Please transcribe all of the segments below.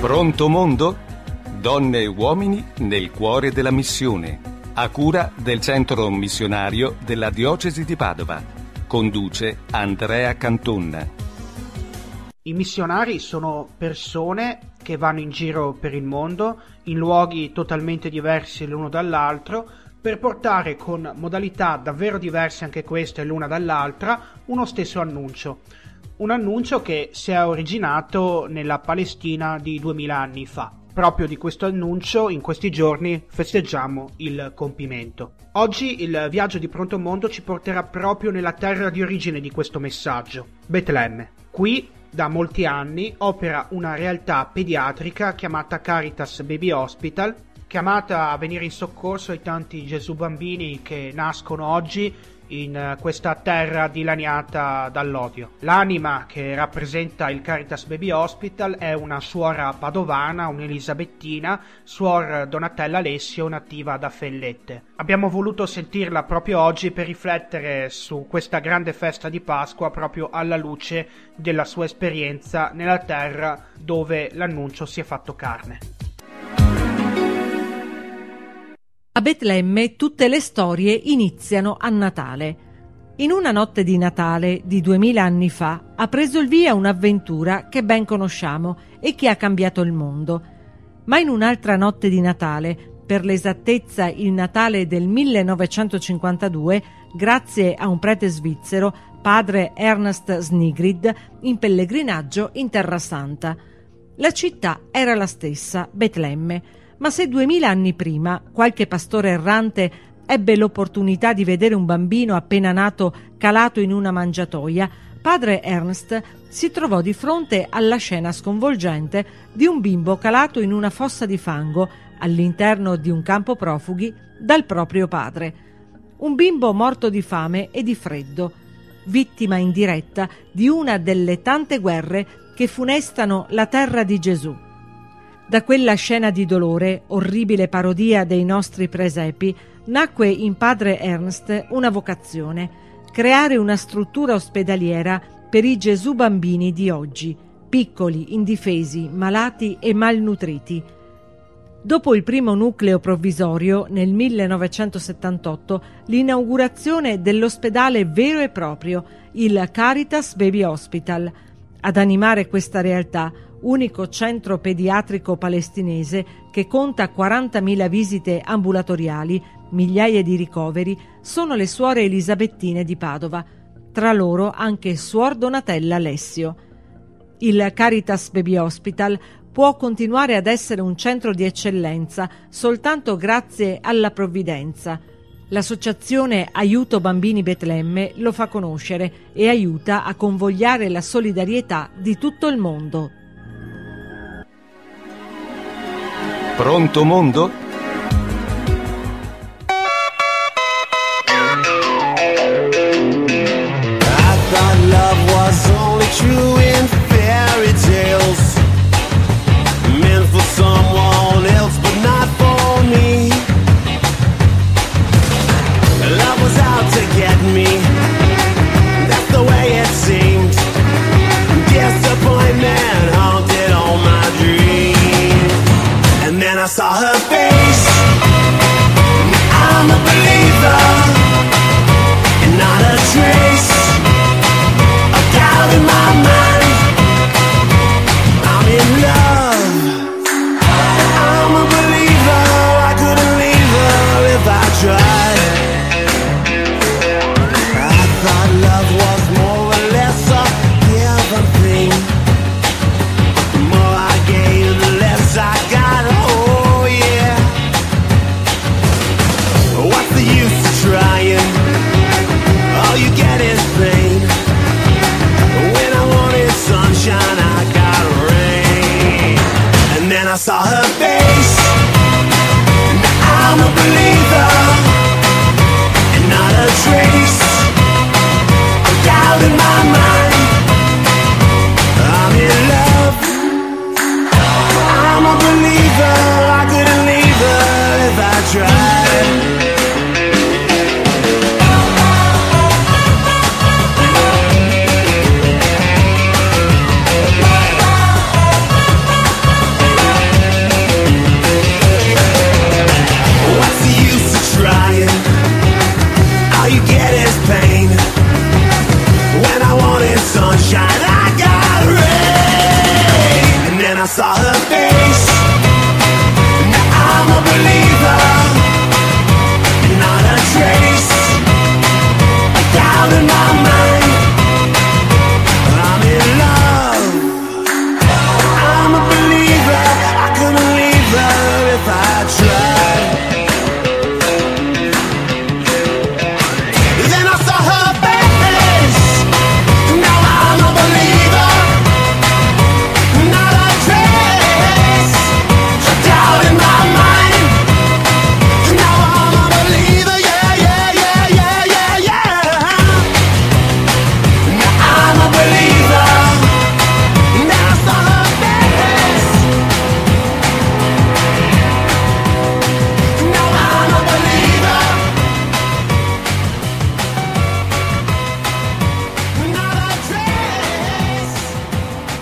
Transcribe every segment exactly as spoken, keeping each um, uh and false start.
Pronto mondo? Donne e uomini nel cuore della missione, a cura del centro missionario della diocesi di Padova. Conduce Andrea Canton. I missionari sono persone che vanno in giro per il mondo, in luoghi totalmente diversi l'uno dall'altro, per portare con modalità davvero diverse anche queste l'una dall'altra uno stesso annuncio. Un annuncio che si è originato nella Palestina di duemila anni fa. Proprio di questo annuncio in questi giorni festeggiamo il compimento. Oggi il viaggio di Pronto Mondo ci porterà proprio nella terra di origine di questo messaggio, Betlemme. Qui da molti anni opera una realtà pediatrica chiamata Caritas Baby Hospital, chiamata a venire in soccorso ai tanti Gesù bambini che nascono oggi in questa terra dilaniata dall'odio. L'anima che rappresenta il Caritas Baby Hospital è una suora padovana, un'elisabettina, suor Donatella Alessio, nativa da Fellette. Abbiamo voluto sentirla proprio oggi per riflettere su questa grande festa di Pasqua proprio alla luce della sua esperienza nella terra dove l'annuncio si è fatto carne. A Betlemme tutte le storie iniziano a Natale. In una notte di Natale di duemila anni fa ha preso il via un'avventura che ben conosciamo e che ha cambiato il mondo. Ma in un'altra notte di Natale, per l'esattezza il Natale del millenovecentocinquantadue, grazie a un prete svizzero, padre Ernst Snigrid, in pellegrinaggio in Terra Santa. La città era la stessa, Betlemme. Ma se duemila anni prima qualche pastore errante ebbe l'opportunità di vedere un bambino appena nato calato in una mangiatoia, padre Ernst si trovò di fronte alla scena sconvolgente di un bimbo calato in una fossa di fango all'interno di un campo profughi dal proprio padre. Un bimbo morto di fame e di freddo, vittima indiretta di una delle tante guerre che funestano la terra di Gesù. Da quella scena di dolore, orribile parodia dei nostri presepi, nacque in padre Ernst una vocazione: creare una struttura ospedaliera per i Gesù bambini di oggi, piccoli, indifesi, malati e malnutriti. Dopo il primo nucleo provvisorio, nel millenovecentosettantotto, l'inaugurazione dell'ospedale vero e proprio, il Caritas Baby Hospital. Ad animare questa realtà, unico centro pediatrico palestinese che conta quarantamila visite ambulatoriali, migliaia di ricoveri, sono le suore elisabettine di Padova, tra loro anche suor Donatella Alessio. Il Caritas Baby Hospital può continuare ad essere un centro di eccellenza soltanto grazie alla provvidenza. L'associazione Aiuto Bambini Betlemme lo fa conoscere e aiuta a convogliare la solidarietà di tutto il mondo. Pronto mondo? I thought love was only true in fairy tales, meant for someone else but not for me. Love was out to get me, that's the way it seemed. Disappointment haunted all my dreams. And then I saw her face.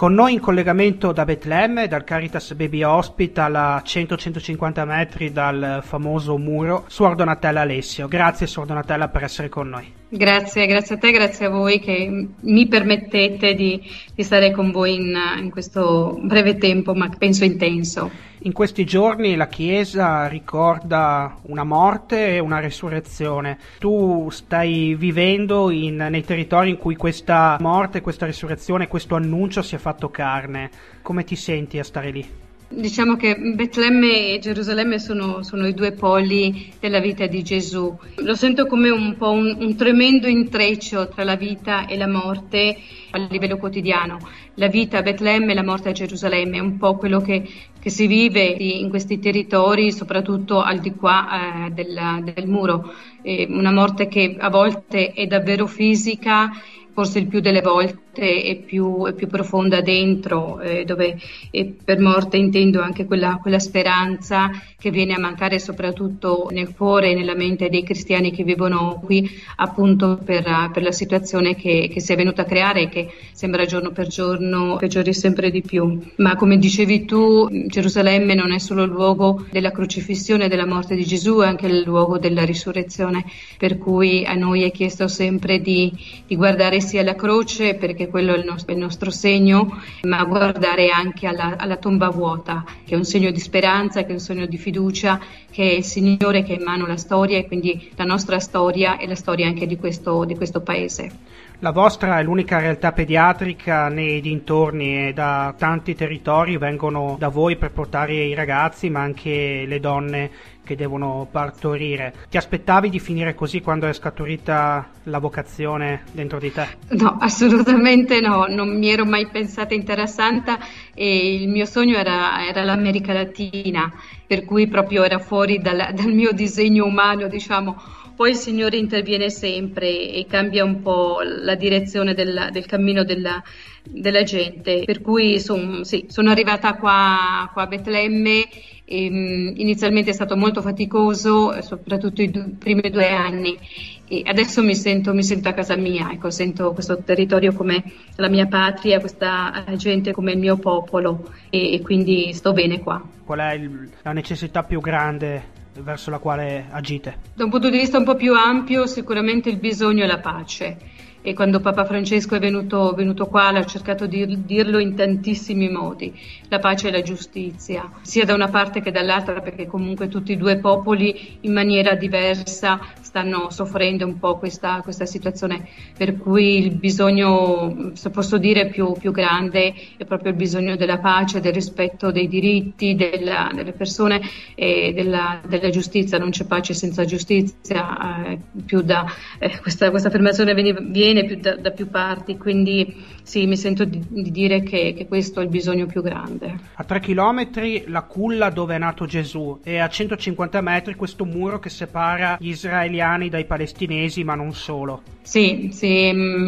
Con noi in collegamento da Betlemme, dal Caritas Baby Hospital a cento centocinquanta metri dal famoso muro, Suor Donatella Alessio. Grazie Suor Donatella per essere con noi. Grazie, grazie a te, grazie a voi che mi permettete di, di stare con voi in, in questo breve tempo, ma penso intenso. In questi giorni la Chiesa ricorda una morte e una resurrezione. Tu stai vivendo in, nei territori in cui questa morte, questa resurrezione, questo annuncio si è fatto carne. Come ti senti a stare lì? Diciamo che Betlemme e Gerusalemme sono, sono i due poli della vita di Gesù. Lo sento come un po' un, un tremendo intreccio tra la vita e la morte a livello quotidiano. La vita a Betlemme e la morte a Gerusalemme è un po' quello che, che si vive in questi territori, soprattutto al di qua eh, del, del muro. Eh, una morte che a volte è davvero fisica, forse il più delle volte è più, è più profonda dentro, eh, dove eh, per morte intendo anche quella, quella speranza che viene a mancare soprattutto nel cuore e nella mente dei cristiani che vivono qui, appunto per, per la situazione che, che si è venuta a creare e che sembra giorno per giorno peggiori sempre di più. Ma come dicevi tu, Gerusalemme non è solo il luogo della crocifissione e della morte di Gesù, è anche il luogo della risurrezione, per cui a noi è chiesto sempre di, di guardare sia alla croce, perché quello è il nostro, il nostro segno, ma guardare anche alla, alla tomba vuota, che è un segno di speranza, che è un segno di fiducia, che è il Signore che è in mano la storia, e quindi la nostra storia e la storia anche di questo, di questo paese. La vostra è l'unica realtà pediatrica nei dintorni e da tanti territori vengono da voi per portare i ragazzi, ma anche le donne che devono partorire. Ti aspettavi di finire così quando è scaturita la vocazione dentro di te? No, assolutamente no, non mi ero mai pensata in Terra Santa e il mio sogno era, era l'America Latina, per cui proprio era fuori dal, dal mio disegno umano, diciamo. Poi il Signore interviene sempre e cambia un po' la direzione del, del cammino della, della gente, per cui son, sì, sono arrivata qua, qua a Betlemme. E, um, inizialmente è stato molto faticoso, soprattutto i du- primi due anni, e adesso mi sento, mi sento a casa mia, ecco, sento questo territorio come la mia patria, questa gente come il mio popolo, e, e quindi sto bene qua. Qual è il, la necessità più grande verso la quale agite? Da un punto di vista un po' più ampio, sicuramente il bisogno e la pace. E quando Papa Francesco è venuto, venuto qua, l'ha cercato di dirlo in tantissimi modi, la pace e la giustizia, sia da una parte che dall'altra, perché comunque tutti i due popoli in maniera diversa stanno soffrendo un po' questa, questa situazione, per cui il bisogno, se posso dire, più, più grande è proprio il bisogno della pace, del rispetto dei diritti della, delle persone e della, della giustizia. Non c'è pace senza giustizia, eh, più da eh, questa, questa affermazione viene, viene Più da, da più parti, quindi sì, mi sento di, di dire che, che questo è il bisogno più grande. A tre chilometri la culla dove è nato Gesù e a centocinquanta metri questo muro che separa gli israeliani dai palestinesi, ma non solo. Sì, sì,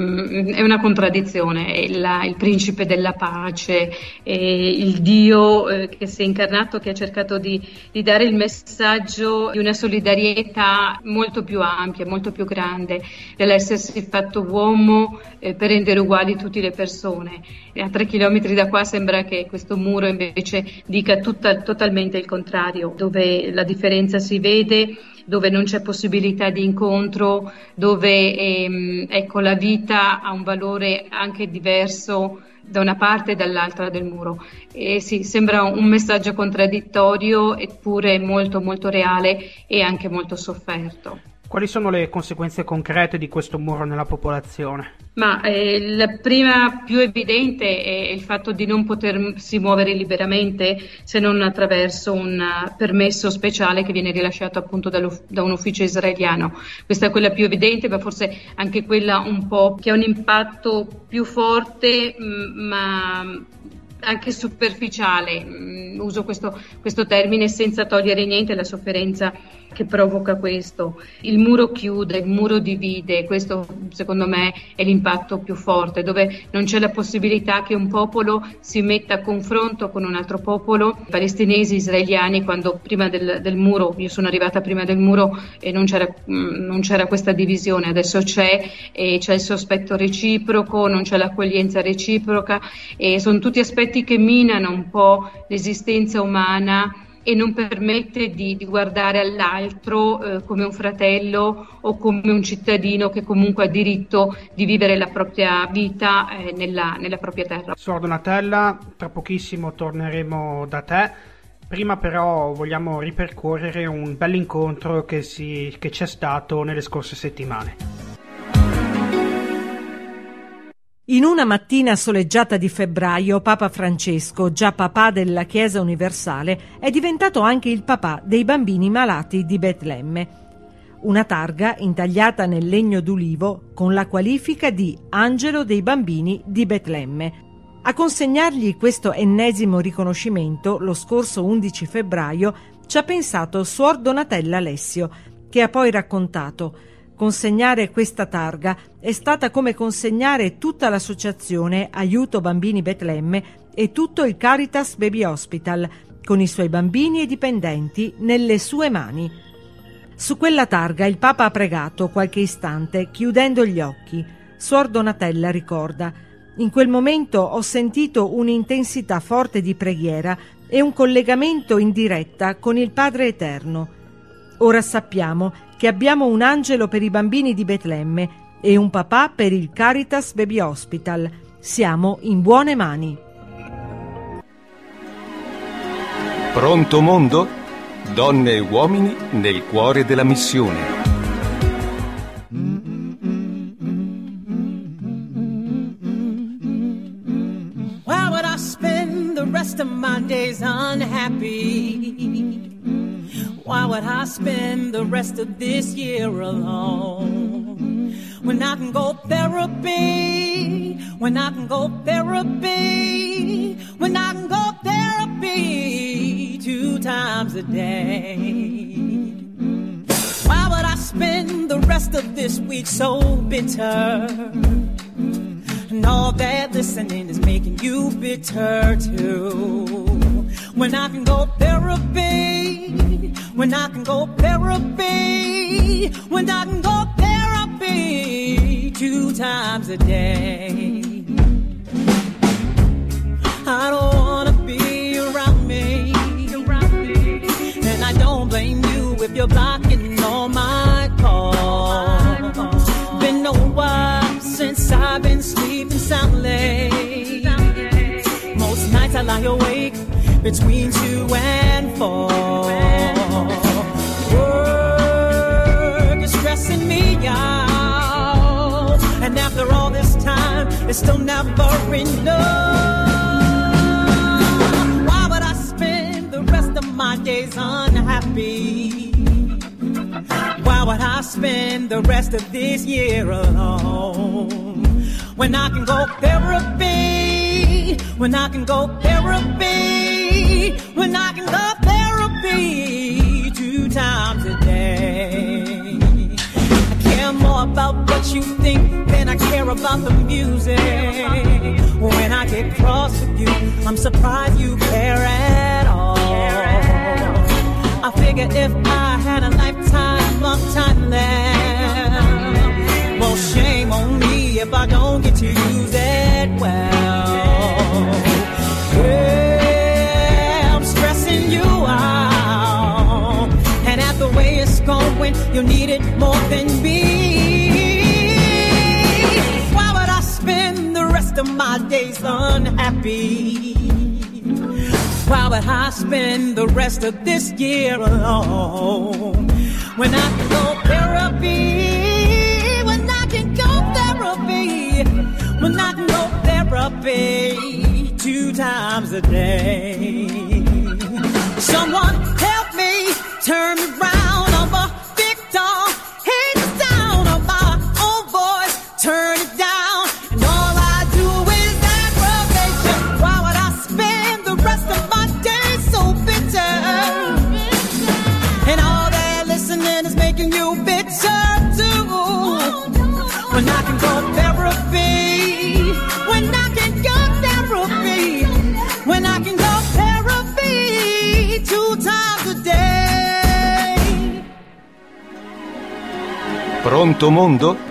è una contraddizione, è il, il principe della pace, il Dio eh, che si è incarnato, che ha cercato di, di dare il messaggio di una solidarietà molto più ampia, molto più grande, dell'essersi fatto uomo eh, per rendere uguali tutte le persone. E a tre chilometri da qua sembra che questo muro invece dica tutta, totalmente il contrario, dove la differenza si vede, dove non c'è possibilità di incontro, dove ehm, ecco, la vita ha un valore anche diverso da una parte e dall'altra del muro. E sì, sembra un messaggio contraddittorio, eppure molto molto reale e anche molto sofferto. Quali sono le conseguenze concrete di questo muro nella popolazione? Ma eh, la prima più evidente è il fatto di non potersi muovere liberamente se non attraverso un permesso speciale che viene rilasciato appunto da un ufficio israeliano. Questa è quella più evidente, ma forse anche quella un po' che ha un impatto più forte, ma anche superficiale. Uso questo, questo termine senza togliere niente alla sofferenza che provoca questo. Il muro chiude, il muro divide, questo secondo me è l'impatto più forte, dove non c'è la possibilità che un popolo si metta a confronto con un altro popolo. I palestinesi, israeliani, quando prima del, del muro, io sono arrivata prima del muro e non c'era, non c'era questa divisione, adesso c'è, e c'è il sospetto reciproco, non c'è l'accoglienza reciproca, e sono tutti aspetti che minano un po' l'esistenza umana e non permette di, di guardare all'altro eh, come un fratello o come un cittadino che comunque ha diritto di vivere la propria vita eh, nella, nella propria terra. Suor Donatella, tra pochissimo torneremo da te. Prima però vogliamo ripercorrere un bell'incontro che, si, che c'è stato nelle scorse settimane. In una mattina soleggiata di febbraio, Papa Francesco, già papà della Chiesa Universale, è diventato anche il papà dei bambini malati di Betlemme. Una targa intagliata nel legno d'ulivo con la qualifica di Angelo dei bambini di Betlemme. A consegnargli questo ennesimo riconoscimento, lo scorso undici febbraio, ci ha pensato Suor Donatella Alessio, che ha poi raccontato: consegnare questa targa è stata come consegnare tutta l'associazione Aiuto Bambini Betlemme e tutto il Caritas Baby Hospital, con i suoi bambini e dipendenti, nelle sue mani. Su quella targa il Papa ha pregato qualche istante, chiudendo gli occhi. Suor Donatella ricorda: in quel momento ho sentito un'intensità forte di preghiera e un collegamento in diretta con il Padre Eterno. Ora sappiamo che abbiamo un angelo per i bambini di Betlemme e un papà per il Caritas Baby Hospital. Siamo in buone mani. Pronto mondo? Donne e uomini nel cuore della missione. Why would I spend the rest of my days unhappy? Why would I spend the rest of this year alone? When I can go therapy, when I can go therapy, when I can go therapy two times a day. Why would I spend the rest of this week so bitter? And all that listening is making you bitter too. When I can go therapy, when I can go therapy, when I can go therapy two times a day. I don't wanna be around me, and I don't blame you if you're blocking all my calls. Been a while since I've been sleeping soundly. Most nights I lie awake between two and four. Work is stressing me out, and after all this time, it's still never enough. Why would I spend the rest of my days unhappy? Why would I spend the rest of this year alone? When I can go therapy, when I can go therapy, when I can go therapy two times a day. I care more about what you think than I care about the music. When I get cross with you, I'm surprised you care at all. I figure if I had a lifetime, long time left, well, shame on me if I don't get to use it well. Yeah, I'm stressing you out, and at the way it's going, you need it more than me. Why would I spend the rest of my days unhappy? Why would I spend the rest of this year alone? When I can go therapy, when I can go therapy, when I can go therapy two times a day. Someone help me turn me round on my victim. Hate the sound of my own voice, turn it down, and all I do is aggravation. Why would I spend the rest of my days so bitter? And all that listen when I can go therapy, when I can go therapy, when I can go therapy two times a day. Pronto mondo?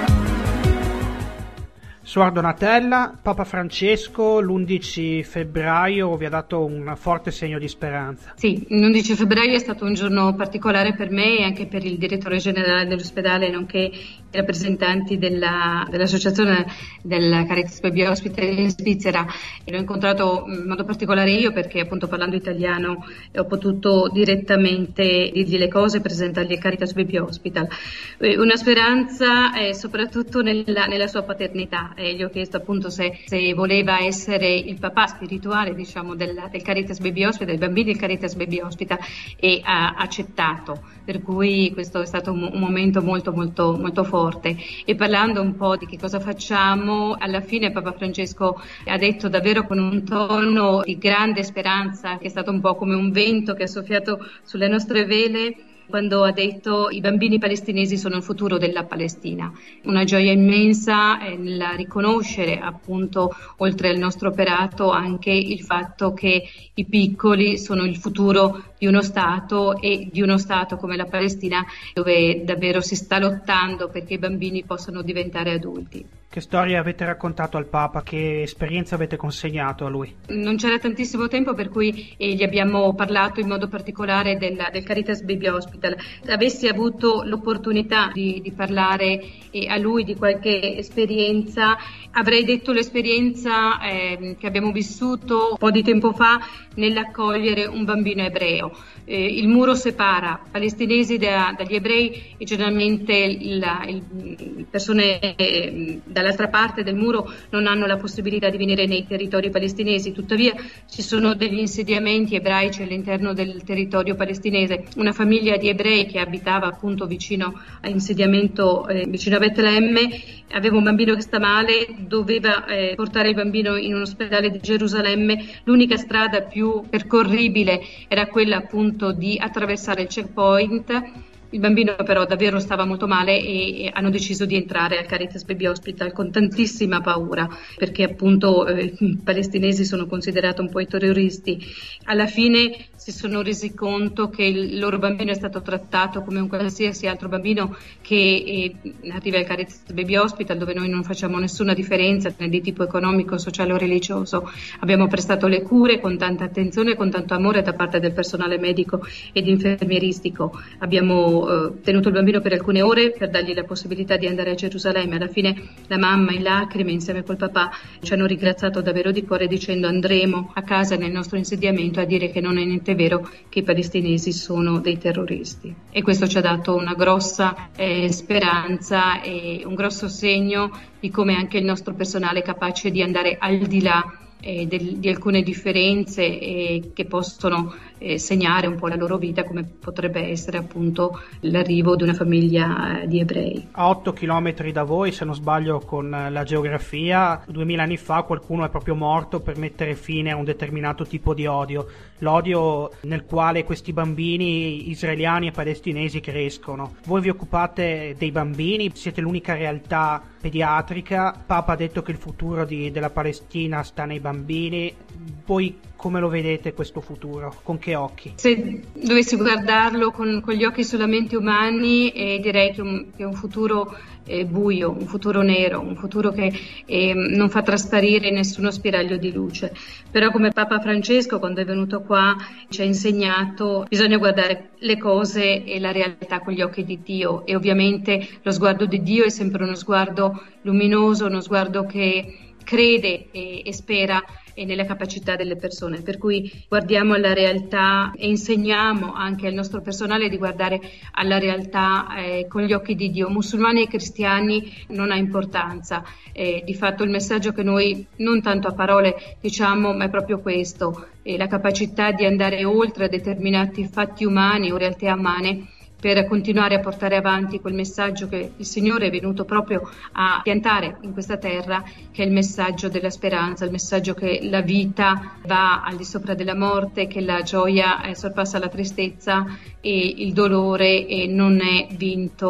Suor Donatella, Papa Francesco l'undici febbraio vi ha dato un forte segno di speranza. Sì, l'undici febbraio è stato un giorno particolare per me e anche per il direttore generale dell'ospedale, nonché i rappresentanti della, dell'associazione del Caritas Baby Hospital in Svizzera. E l'ho incontrato in modo particolare io perché, appunto, parlando italiano ho potuto direttamente dirgli le cose e presentargli il Caritas Baby Hospital. Una speranza eh, soprattutto nella, nella sua paternità. E gli ho chiesto appunto se, se voleva essere il papà spirituale, diciamo, del, del Caritas Baby Hospital, dei bambini del Caritas Baby Hospital, e ha accettato, per cui questo è stato un, un momento molto molto molto forte. E parlando un po' di che cosa facciamo, alla fine Papa Francesco ha detto davvero con un tono di grande speranza, che è stato un po' come un vento che ha soffiato sulle nostre vele, quando ha detto: i bambini palestinesi sono il futuro della Palestina. Una gioia immensa nel riconoscere, appunto, oltre al nostro operato, anche il fatto che i piccoli sono il futuro di uno Stato, e di uno Stato come la Palestina, dove davvero si sta lottando perché i bambini possano diventare adulti. Che storie avete raccontato al Papa? Che esperienza avete consegnato a lui? Non c'era tantissimo tempo, per cui eh, gli abbiamo parlato in modo particolare del, del Caritas Baby Hospital. Se avessi avuto l'opportunità di, di parlare eh, a lui di qualche esperienza, avrei detto l'esperienza eh, che abbiamo vissuto un po' di tempo fa nell'accogliere un bambino ebreo. Eh, il muro separa palestinesi da, dagli ebrei, e generalmente le persone eh, dall'altra parte del muro non hanno la possibilità di venire nei territori palestinesi. Tuttavia ci sono degli insediamenti ebraici all'interno del territorio palestinese. Una famiglia di ebrei che abitava appunto vicino all'insediamento, eh, vicino a Betlemme, aveva un bambino che sta male, doveva eh, portare il bambino in un ospedale di Gerusalemme. L'unica strada più percorribile era quella appunto di attraversare il checkpoint. Il bambino però davvero stava molto male e, e hanno deciso di entrare al Caritas Baby Hospital con tantissima paura, perché appunto eh, i palestinesi sono considerati un po' i terroristi. Alla fine si sono resi conto che il loro bambino è stato trattato come un qualsiasi altro bambino che eh, arriva al Caritas Baby Hospital, dove noi non facciamo nessuna differenza né di tipo economico, sociale o religioso. Abbiamo prestato le cure con tanta attenzione e con tanto amore da parte del personale medico ed infermieristico. Abbiamo tenuto il bambino per alcune ore per dargli la possibilità di andare a Gerusalemme. Alla fine la mamma, in lacrime, insieme col papà, ci hanno ringraziato davvero di cuore dicendo: andremo a casa nel nostro insediamento a dire che non è niente vero, che i palestinesi sono dei terroristi. E questo ci ha dato una grossa eh, speranza e un grosso segno di come anche il nostro personale è capace di andare al di là Eh, del, di alcune differenze eh, che possono eh, segnare un po' la loro vita, come potrebbe essere appunto l'arrivo di una famiglia eh, di ebrei. A otto chilometri da voi, se non sbaglio con la geografia, duemila anni fa qualcuno è proprio morto per mettere fine a un determinato tipo di odio, l'odio nel quale questi bambini israeliani e palestinesi crescono. Voi vi occupate dei bambini, siete l'unica realtà pediatrica. Papa ha detto che il futuro di, della Palestina sta nei bambini. Voi come lo vedete questo futuro? Con che occhi? Se dovessi guardarlo con, con gli occhi solamente umani, eh, direi che, un, che è un futuro eh, buio, un futuro nero, un futuro che eh, non fa trasparire nessuno spiraglio di luce. Però come Papa Francesco, quando è venuto qua, ci ha insegnato: bisogna guardare le cose e la realtà con gli occhi di Dio, e ovviamente lo sguardo di Dio è sempre uno sguardo luminoso, uno sguardo che crede e, e spera e nelle capacità delle persone, per cui guardiamo alla realtà e insegniamo anche al nostro personale di guardare alla realtà eh, con gli occhi di Dio. Musulmani e cristiani non ha importanza, eh, di fatto il messaggio che noi non tanto a parole diciamo, ma è proprio questo, eh, la capacità di andare oltre a determinati fatti umani o realtà umane per continuare a portare avanti quel messaggio che il Signore è venuto proprio a piantare in questa terra, che è il messaggio della speranza, il messaggio che la vita va al di sopra della morte, che la gioia eh, sorpassa la tristezza e il dolore eh, non è vinto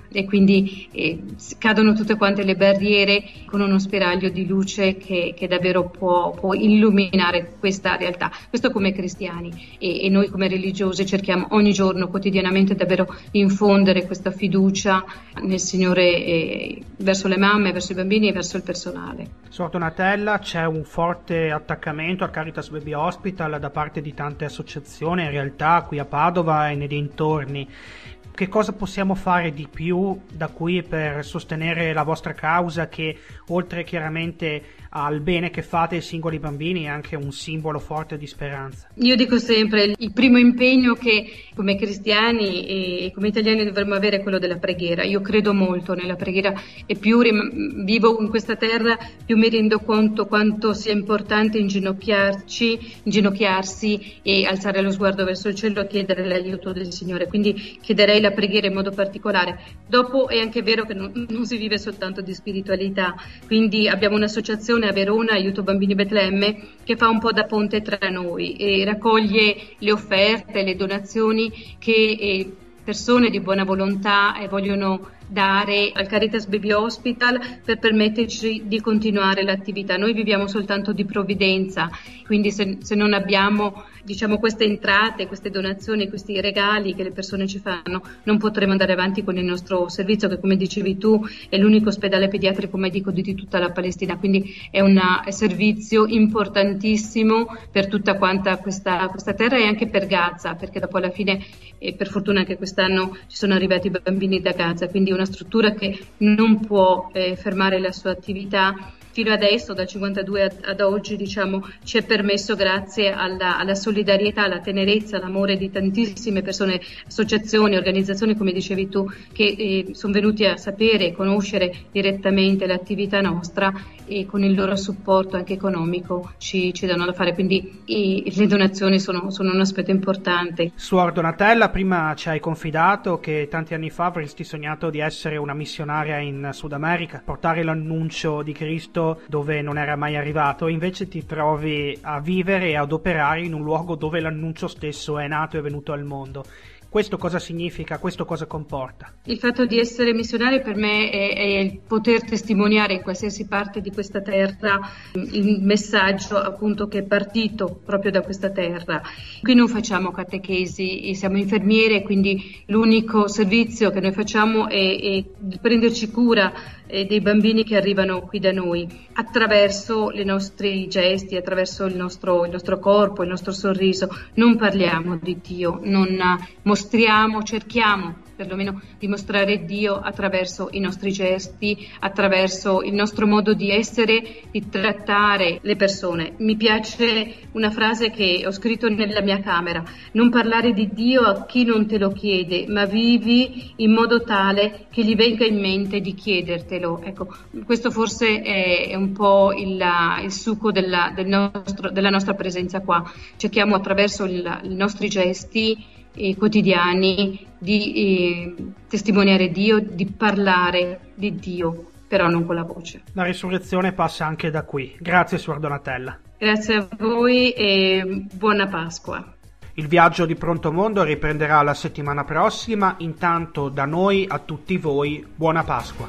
e quindi eh, cadono tutte quante le barriere con uno spiraglio di luce che, che davvero può, può illuminare questa realtà. Questo come cristiani e, e noi come religiosi cerchiamo ogni giorno, quotidianamente, davvero infondere questa fiducia nel Signore eh, verso le mamme, verso i bambini e verso il personale. Suor Donatella, c'è un forte attaccamento al Caritas Baby Hospital da parte di tante associazioni e realtà qui a Padova e nei dintorni. Che cosa possiamo fare di più da qui per sostenere la vostra causa, che oltre chiaramente al bene che fate ai singoli bambini è anche un simbolo forte di speranza? Io dico sempre, il primo impegno che come cristiani e come italiani dovremmo avere è quello della preghiera. Io credo molto nella preghiera e più rim- vivo in questa terra, più mi rendo conto quanto sia importante inginocchiarci, inginocchiarsi e alzare lo sguardo verso il cielo e chiedere l'aiuto del Signore. Quindi chiederei la preghiera in modo particolare. Dopo è anche vero che non, non si vive soltanto di spiritualità, quindi abbiamo un'associazione a Verona, Aiuto Bambini Betlemme, che fa un po' da ponte tra noi e raccoglie le offerte, le donazioni che eh, persone di buona volontà eh, vogliono dare al Caritas Baby Hospital per permetterci di continuare l'attività. Noi viviamo soltanto di provvidenza, quindi se, se non abbiamo diciamo queste entrate, queste donazioni, questi regali che le persone ci fanno, non potremo andare avanti con il nostro servizio, che come dicevi tu è l'unico ospedale pediatrico medico di tutta la Palestina, quindi è un servizio importantissimo per tutta quanta questa, questa terra e anche per Gaza, perché dopo alla fine e per fortuna anche quest'anno ci sono arrivati i bambini da Gaza, quindi una struttura che non può eh, fermare la sua attività. Fino adesso, dal cinquantadue ad, ad oggi, diciamo, ci è permesso, grazie alla, alla solidarietà, alla tenerezza, all'amore di tantissime persone, associazioni, organizzazioni, come dicevi tu, che eh, sono venuti a sapere e conoscere direttamente l'attività nostra e con il loro supporto anche economico ci, ci danno da fare. Quindi i, le donazioni sono, sono un aspetto importante. Suor Donatella, prima ci hai confidato che tanti anni fa avresti sognato di essere una missionaria in Sud America, portare l'annuncio di Cristo dove non era mai arrivato, e invece ti trovi a vivere e ad operare in un luogo dove l'annuncio stesso è nato e venuto al mondo. Questo cosa significa? Questo cosa comporta? Il fatto di essere missionario per me è, è il poter testimoniare in qualsiasi parte di questa terra il messaggio appunto che è partito proprio da questa terra. Qui non facciamo catechesi, siamo infermiere, quindi l'unico servizio che noi facciamo è, è prenderci cura eh, dei bambini che arrivano qui da noi attraverso i nostri gesti, attraverso il nostro, il nostro corpo, il nostro sorriso. Non parliamo di Dio, non mostriamo, cerchiamo perlomeno di mostrare Dio attraverso i nostri gesti, attraverso il nostro modo di essere, di trattare le persone. Mi piace una frase che ho scritto nella mia camera: non parlare di Dio a chi non te lo chiede, ma vivi in modo tale che gli venga in mente di chiedertelo. Ecco, questo forse è, è un po' il, il succo della, del nostro, della nostra presenza qua. Cerchiamo attraverso il, i nostri gesti eh, quotidiani di eh, testimoniare Dio, di parlare di Dio, però non con la voce. La risurrezione passa anche da qui. Grazie, Suor Donatella. Grazie a voi e buona Pasqua. Il viaggio di Pronto Mondo riprenderà la settimana prossima. Intanto da noi a tutti voi, buona Pasqua.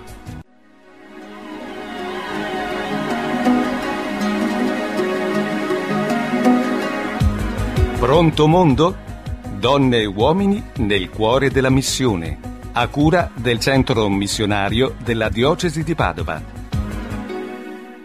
Pronto Mondo? Donne e uomini nel cuore della missione, a cura del Centro Missionario della Diocesi di Padova.